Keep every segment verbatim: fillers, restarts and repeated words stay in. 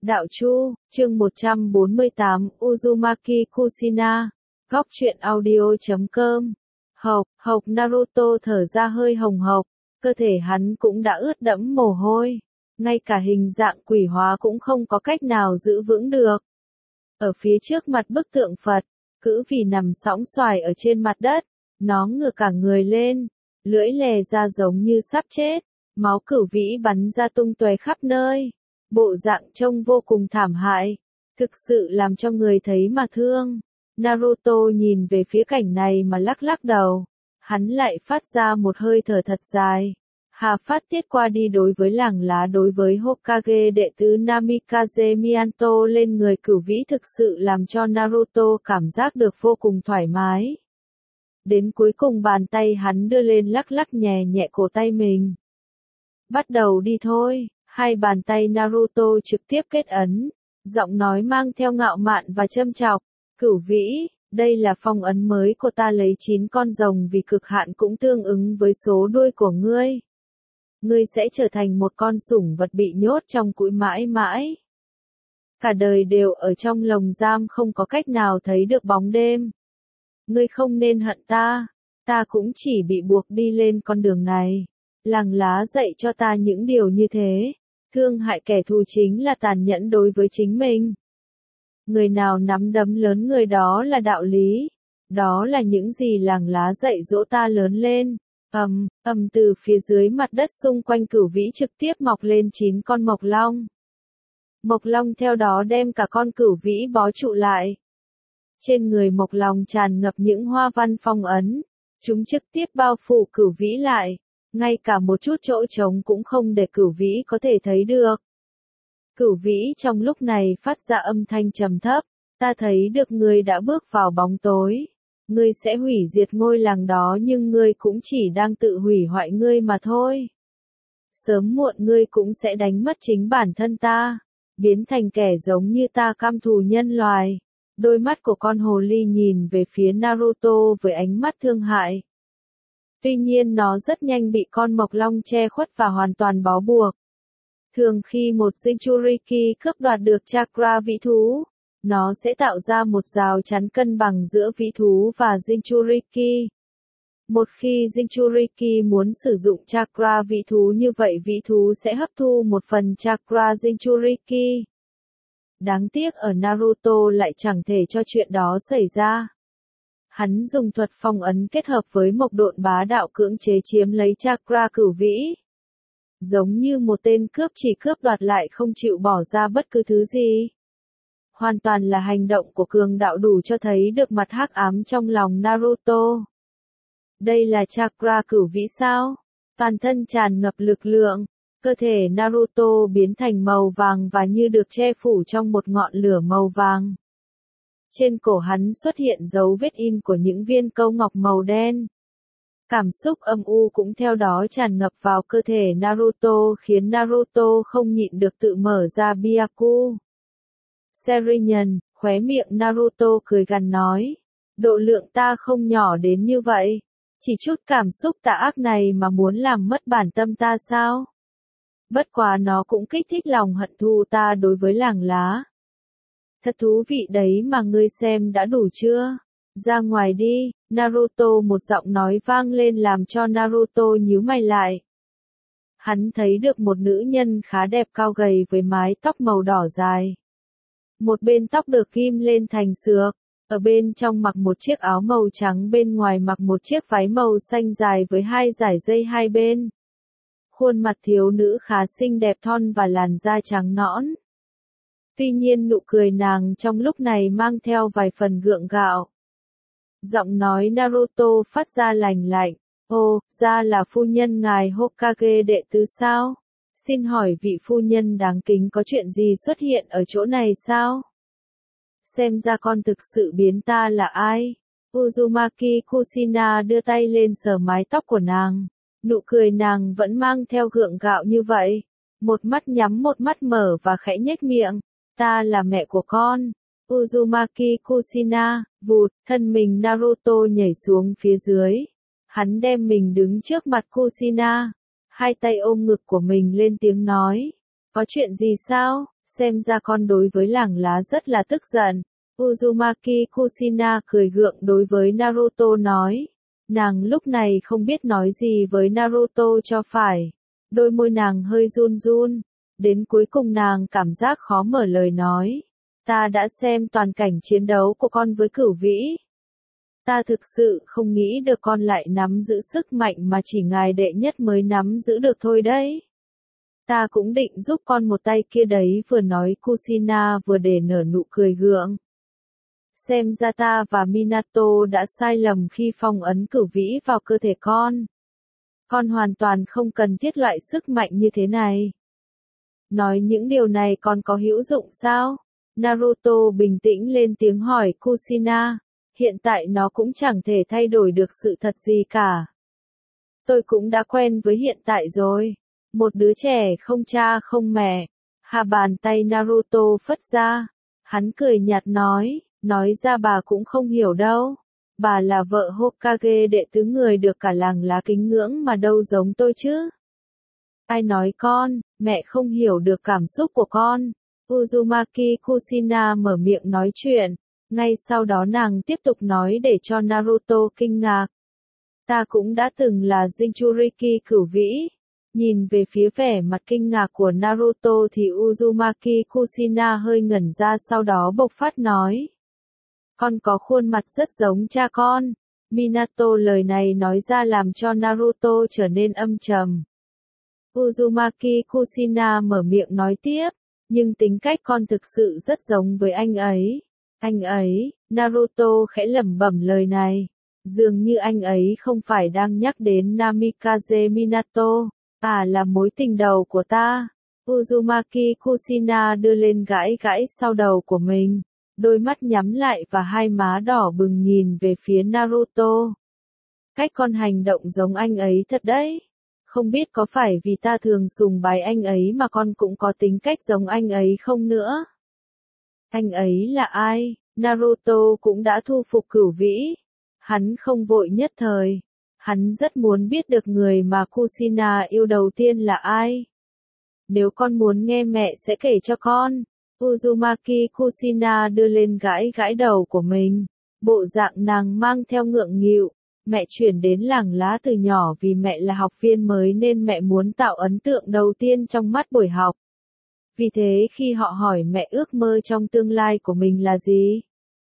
Đạo Chu, chương một trăm bốn mươi tám, Uzumaki Kushina, góc truyện audio chấm com. Hộc, hộc Naruto thở ra hơi hồng hộc, cơ thể hắn cũng đã ướt đẫm mồ hôi, ngay cả hình dạng quỷ hóa cũng không có cách nào giữ vững được. Ở phía trước mặt bức tượng Phật, cữu vì nằm sõng xoài ở trên mặt đất, nó ngửa cả người lên, lưỡi lè ra giống như sắp chết, máu cửu vĩ bắn ra tung tóe khắp nơi. Bộ dạng trông vô cùng thảm hại, thực sự làm cho người thấy mà thương. Naruto nhìn về phía cảnh này mà lắc lắc đầu, hắn lại phát ra một hơi thở thật dài. Hà phát tiết qua đi đối với làng lá, đối với Hokage đệ tứ Namikaze Mianto lên người cửu vĩ thực sự làm cho Naruto cảm giác được vô cùng thoải mái. Đến cuối cùng bàn tay hắn đưa lên lắc lắc nhẹ nhẹ cổ tay mình. Bắt đầu đi thôi. Hai bàn tay Naruto trực tiếp kết ấn, giọng nói mang theo ngạo mạn và châm chọc. Cửu vĩ, đây là phong ấn mới của ta, lấy chín con rồng vì cực hạn cũng tương ứng với số đuôi của ngươi. Ngươi sẽ trở thành một con sủng vật bị nhốt trong cũi mãi mãi. Cả đời đều ở trong lồng giam, không có cách nào thấy được bóng đêm. Ngươi không nên hận ta, ta cũng chỉ bị buộc đi lên con đường này. Làng lá dạy cho ta những điều như thế. Thương hại kẻ thù chính là tàn nhẫn đối với chính mình. Người nào nắm đấm lớn người đó là đạo lý. Đó là những gì làng lá dạy dỗ ta lớn lên. Ầm, ầm từ phía dưới mặt đất xung quanh cửu vĩ trực tiếp mọc lên chín con mộc long. Mộc long theo đó đem cả con cửu vĩ bó trụ lại. Trên người mộc long tràn ngập những hoa văn phong ấn. Chúng trực tiếp bao phủ cửu vĩ lại. Ngay cả một chút chỗ trống cũng không để cửu vĩ có thể thấy được. Cửu vĩ trong lúc này phát ra âm thanh trầm thấp, ta thấy được ngươi đã bước vào bóng tối. Ngươi sẽ hủy diệt ngôi làng đó, nhưng ngươi cũng chỉ đang tự hủy hoại ngươi mà thôi. Sớm muộn ngươi cũng sẽ đánh mất chính bản thân ta, biến thành kẻ giống như ta, căm thù nhân loài. Đôi mắt của con hồ ly nhìn về phía Naruto với ánh mắt thương hại. Tuy nhiên nó rất nhanh bị con mộc long che khuất và hoàn toàn bó buộc. Thường khi một Jinchuriki cướp đoạt được chakra vĩ thú, nó sẽ tạo ra một rào chắn cân bằng giữa vĩ thú và Jinchuriki. Một khi Jinchuriki muốn sử dụng chakra vĩ thú, như vậy vĩ thú sẽ hấp thu một phần chakra Jinchuriki. Đáng tiếc ở Naruto lại chẳng thể cho chuyện đó xảy ra. Hắn dùng thuật phong ấn kết hợp với mộc độn bá đạo cưỡng chế chiếm lấy chakra cửu vĩ. Giống như một tên cướp chỉ cướp đoạt lại không chịu bỏ ra bất cứ thứ gì. Hoàn toàn là hành động của cường đạo, đủ cho thấy được mặt hắc ám trong lòng Naruto. Đây là chakra cửu vĩ sao? Toàn thân tràn ngập lực lượng, cơ thể Naruto biến thành màu vàng và như được che phủ trong một ngọn lửa màu vàng. Trên cổ hắn xuất hiện dấu vết in của những viên câu ngọc màu đen. Cảm xúc âm u cũng theo đó tràn ngập vào cơ thể Naruto, khiến Naruto không nhịn được tự mở ra Byaku. Serinhân, khóe miệng Naruto cười gằn nói. Độ lượng ta không nhỏ đến như vậy. Chỉ chút cảm xúc tà ác này mà muốn làm mất bản tâm ta sao? Bất quá nó cũng kích thích lòng hận thù ta đối với làng lá. Thật thú vị đấy mà, ngươi xem đã đủ chưa? Ra ngoài đi, Naruto, một giọng nói vang lên làm cho Naruto nhíu mày lại. Hắn thấy được một nữ nhân khá đẹp, cao gầy với mái tóc màu đỏ dài. Một bên tóc được ghim lên thành xược, ở bên trong mặc một chiếc áo màu trắng, bên ngoài mặc một chiếc váy màu xanh dài với hai dải dây hai bên. Khuôn mặt thiếu nữ khá xinh đẹp, thon và làn da trắng nõn. Tuy nhiên nụ cười nàng trong lúc này mang theo vài phần gượng gạo. Giọng nói Naruto phát ra lành lạnh. Ồ, ra là phu nhân ngài Hokage đệ tứ sao? Xin hỏi vị phu nhân đáng kính, có chuyện gì xuất hiện ở chỗ này sao? Xem ra con thực sự biến ta là ai? Uzumaki Kushina đưa tay lên sờ mái tóc của nàng. Nụ cười nàng vẫn mang theo gượng gạo như vậy. Một mắt nhắm một mắt mở và khẽ nhếch miệng. Ta là mẹ của con. Uzumaki Kushina, vụt, thân mình Naruto nhảy xuống phía dưới. Hắn đem mình đứng trước mặt Kushina. Hai tay ôm ngực của mình lên tiếng nói. Có chuyện gì sao? Xem ra con đối với làng lá rất là tức giận. Uzumaki Kushina cười gượng đối với Naruto nói. Nàng lúc này không biết nói gì với Naruto cho phải. Đôi môi nàng hơi run run. Đến cuối cùng nàng cảm giác khó mở lời nói. Ta đã xem toàn cảnh chiến đấu của con với Cửu Vĩ. Ta thực sự không nghĩ được con lại nắm giữ sức mạnh mà chỉ ngài đệ nhất mới nắm giữ được thôi đấy. Ta cũng định giúp con một tay kia đấy, vừa nói Kushina vừa để nở nụ cười gượng. Xem ra ta và Minato đã sai lầm khi phong ấn Cửu Vĩ vào cơ thể con. Con hoàn toàn không cần thiết loại sức mạnh như thế này. Nói những điều này còn có hữu dụng sao? Naruto bình tĩnh lên tiếng hỏi Kushina. Hiện tại nó cũng chẳng thể thay đổi được sự thật gì cả. Tôi cũng đã quen với hiện tại rồi. Một đứa trẻ không cha không mẹ. Hà bàn tay Naruto phất ra. Hắn cười nhạt nói, nói ra bà cũng không hiểu đâu. Bà là vợ Hokage đệ tứ người được cả làng lá kính ngưỡng mà đâu giống tôi chứ. Ai nói con, mẹ không hiểu được cảm xúc của con. Uzumaki Kushina mở miệng nói chuyện. Ngay sau đó nàng tiếp tục nói để cho Naruto kinh ngạc. Ta cũng đã từng là Jinchuriki Cửu Vĩ. Nhìn về phía vẻ mặt kinh ngạc của Naruto thì Uzumaki Kushina hơi ngẩn ra, sau đó bộc phát nói. Con có khuôn mặt rất giống cha con. Minato lời này nói ra làm cho Naruto trở nên âm trầm. Uzumaki Kushina mở miệng nói tiếp. Nhưng tính cách con thực sự rất giống với anh ấy. Anh ấy, Naruto khẽ lẩm bẩm lời này. Dường như anh ấy không phải đang nhắc đến Namikaze Minato, à là mối tình đầu của ta. Uzumaki Kushina đưa lên gãi gãi sau đầu của mình. Đôi mắt nhắm lại và hai má đỏ bừng nhìn về phía Naruto. Cách con hành động giống anh ấy thật đấy. Không biết có phải vì ta thường sùng bái anh ấy mà con cũng có tính cách giống anh ấy không nữa. Anh ấy là ai? Naruto cũng đã thu phục Cửu Vĩ. Hắn không vội nhất thời. Hắn rất muốn biết được người mà Kushina yêu đầu tiên là ai. Nếu con muốn nghe mẹ sẽ kể cho con. Uzumaki Kushina đưa lên gãi gãi đầu của mình. Bộ dạng nàng mang theo ngượng nghịu. Mẹ chuyển đến làng lá từ nhỏ vì mẹ là học viên mới nên mẹ muốn tạo ấn tượng đầu tiên trong mắt buổi học. Vì thế khi họ hỏi mẹ ước mơ trong tương lai của mình là gì?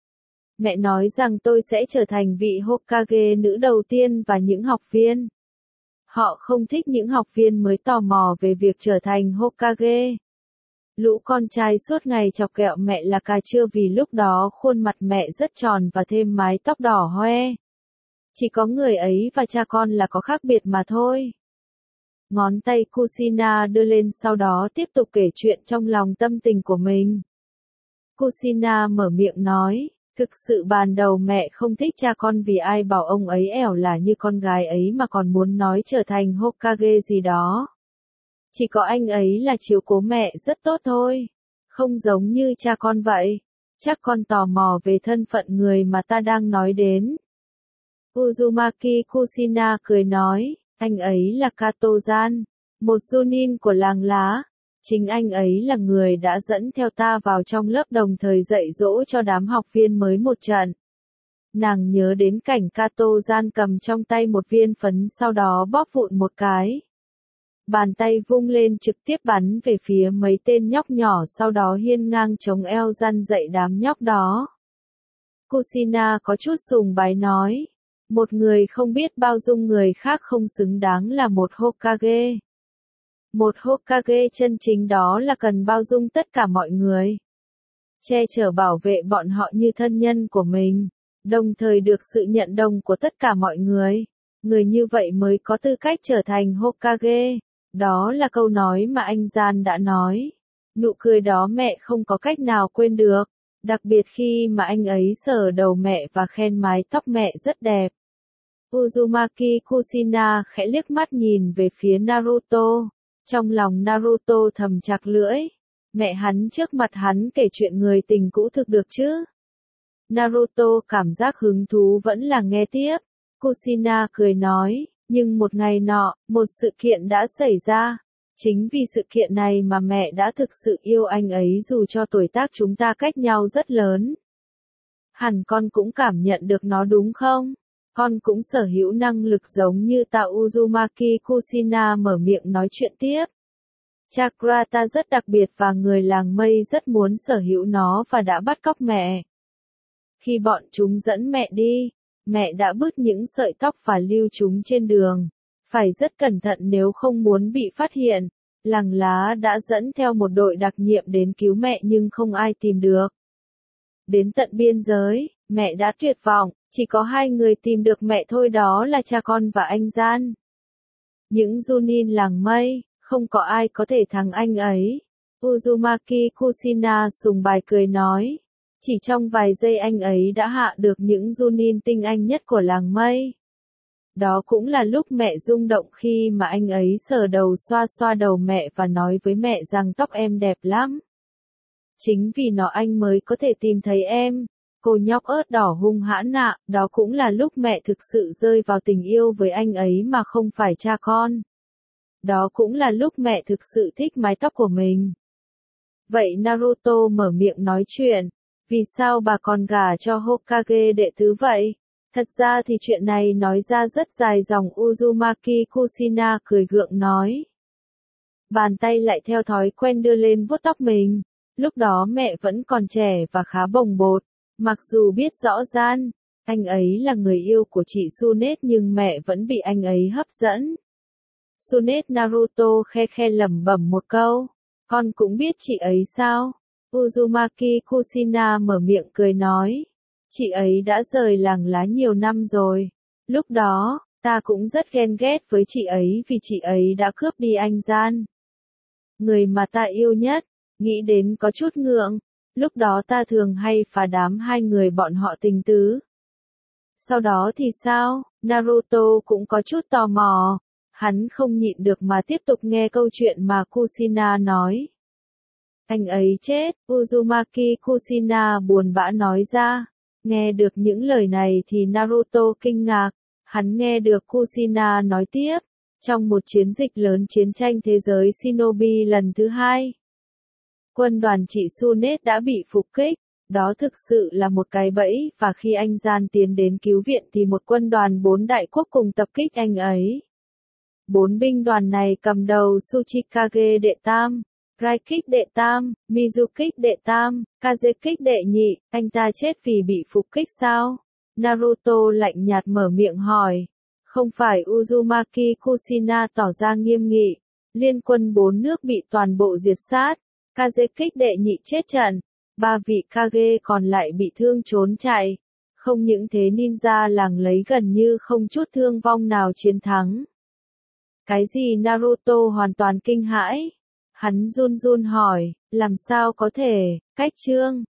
Mẹ nói rằng tôi sẽ trở thành vị Hokage nữ đầu tiên và những học viên. Họ không thích những học viên mới tò mò về việc trở thành Hokage. Lũ con trai suốt ngày chọc ghẹo mẹ là cà chua vì lúc đó khuôn mặt mẹ rất tròn và thêm mái tóc đỏ hoe. Chỉ có người ấy và cha con là có khác biệt mà thôi. Ngón tay Kushina đưa lên sau đó tiếp tục kể chuyện trong lòng tâm tình của mình. Kushina mở miệng nói, thực sự ban đầu mẹ không thích cha con vì ai bảo ông ấy ẻo là như con gái ấy mà còn muốn nói trở thành Hokage gì đó. Chỉ có anh ấy là chiếu cố mẹ rất tốt thôi. Không giống như cha con vậy. Chắc con tò mò về thân phận người mà ta đang nói đến. Uzumaki Kushina cười nói, anh ấy là Kato-gian, một Chunin của làng lá. Chính anh ấy là người đã dẫn theo ta vào trong lớp đồng thời dạy dỗ cho đám học viên mới một trận. Nàng nhớ đến cảnh Kato-gian cầm trong tay một viên phấn sau đó bóp vụn một cái. Bàn tay vung lên trực tiếp bắn về phía mấy tên nhóc nhỏ, sau đó hiên ngang chống eo răn dạy đám nhóc đó. Kushina có chút sùng bái nói, một người không biết bao dung người khác không xứng đáng là một Hokage. Một Hokage chân chính đó là cần bao dung tất cả mọi người. Che chở bảo vệ bọn họ như thân nhân của mình, đồng thời được sự nhận đồng của tất cả mọi người. Người như vậy mới có tư cách trở thành Hokage. Đó là câu nói mà anh Gian đã nói. Nụ cười đó mẹ không có cách nào quên được. Đặc biệt khi mà anh ấy sờ đầu mẹ và khen mái tóc mẹ rất đẹp. Uzumaki Kushina khẽ liếc mắt nhìn về phía Naruto. Trong lòng Naruto thầm chặt lưỡi. Mẹ hắn trước mặt hắn kể chuyện người tình cũ thực được chứ? Naruto cảm giác hứng thú vẫn là nghe tiếp. Kushina cười nói, nhưng một ngày nọ, một sự kiện đã xảy ra. Chính vì sự kiện này mà mẹ đã thực sự yêu anh ấy dù cho tuổi tác chúng ta cách nhau rất lớn. Hẳn con cũng cảm nhận được nó đúng không? Con cũng sở hữu năng lực giống như ta. Uzumaki Kushina mở miệng nói chuyện tiếp. Chakra ta rất đặc biệt và người làng mây rất muốn sở hữu nó và đã bắt cóc mẹ. Khi bọn chúng dẫn mẹ đi, mẹ đã bứt những sợi tóc và lưu chúng trên đường. Phải rất cẩn thận nếu không muốn bị phát hiện. Làng lá đã dẫn theo một đội đặc nhiệm đến cứu mẹ nhưng không ai tìm được. Đến tận biên giới, mẹ đã tuyệt vọng, chỉ có hai người tìm được mẹ thôi, đó là cha con và anh Gian. Những Junin làng mây, không có ai có thể thắng anh ấy. Uzumaki Kushina sùng bài cười nói. Chỉ trong vài giây anh ấy đã hạ được những Junin tinh anh nhất của làng mây. Đó cũng là lúc mẹ rung động khi mà anh ấy sờ đầu xoa xoa đầu mẹ và nói với mẹ rằng tóc em đẹp lắm. Chính vì nó anh mới có thể tìm thấy em. Cô nhóc ớt đỏ hung hãn nạ, đó cũng là lúc mẹ thực sự rơi vào tình yêu với anh ấy mà không phải cha con. Đó cũng là lúc mẹ thực sự thích mái tóc của mình. Vậy Naruto mở miệng nói chuyện. Vì sao bà còn gả cho Hokage đệ tứ vậy? Thật ra thì chuyện này nói ra rất dài dòng. Uzumaki Kushina cười gượng nói. Bàn tay lại theo thói quen đưa lên vuốt tóc mình. Lúc đó mẹ vẫn còn trẻ và khá bồng bột. Mặc dù biết rõ ràng, anh ấy là người yêu của chị Tsunade nhưng mẹ vẫn bị anh ấy hấp dẫn. Tsunade Naruto khe khe lẩm bẩm một câu. Con cũng biết chị ấy sao? Uzumaki Kushina mở miệng cười nói. Chị ấy đã rời làng lá nhiều năm rồi. Lúc đó, ta cũng rất ghen ghét với chị ấy vì chị ấy đã cướp đi anh Gian. Người mà ta yêu nhất, nghĩ đến có chút ngượng. Lúc đó ta thường hay phá đám hai người bọn họ tình tứ. Sau đó thì sao? Naruto cũng có chút tò mò. Hắn không nhịn được mà tiếp tục nghe câu chuyện mà Kushina nói. Anh ấy chết, Uzumaki Kushina buồn bã nói ra. Nghe được những lời này thì Naruto kinh ngạc. Hắn nghe được Kushina nói tiếp. Trong một chiến dịch lớn chiến tranh thế giới Shinobi lần thứ hai, quân đoàn chị Tsunade đã bị phục kích. Đó thực sự là một cái bẫy và khi anh Gian tiến đến cứu viện thì một quân đoàn bốn đại quốc cùng tập kích anh ấy. Bốn binh đoàn này cầm đầu Tsuchikage đệ tam, Raikage đệ tam, Mizukage đệ tam, Kazekage đệ nhị. Anh ta chết vì bị phục kích sao? Naruto lạnh nhạt mở miệng hỏi. Không phải. Uzumaki Kushina tỏ ra nghiêm nghị. Liên quân bốn nước bị toàn bộ diệt sát. Kazekage đệ nhị chết trận. Ba vị Kage còn lại bị thương trốn chạy. Không những thế ninja làng lấy gần như không chút thương vong nào chiến thắng. Cái gì? Naruto hoàn toàn kinh hãi. Hắn run run hỏi, làm sao có thể? Cách chương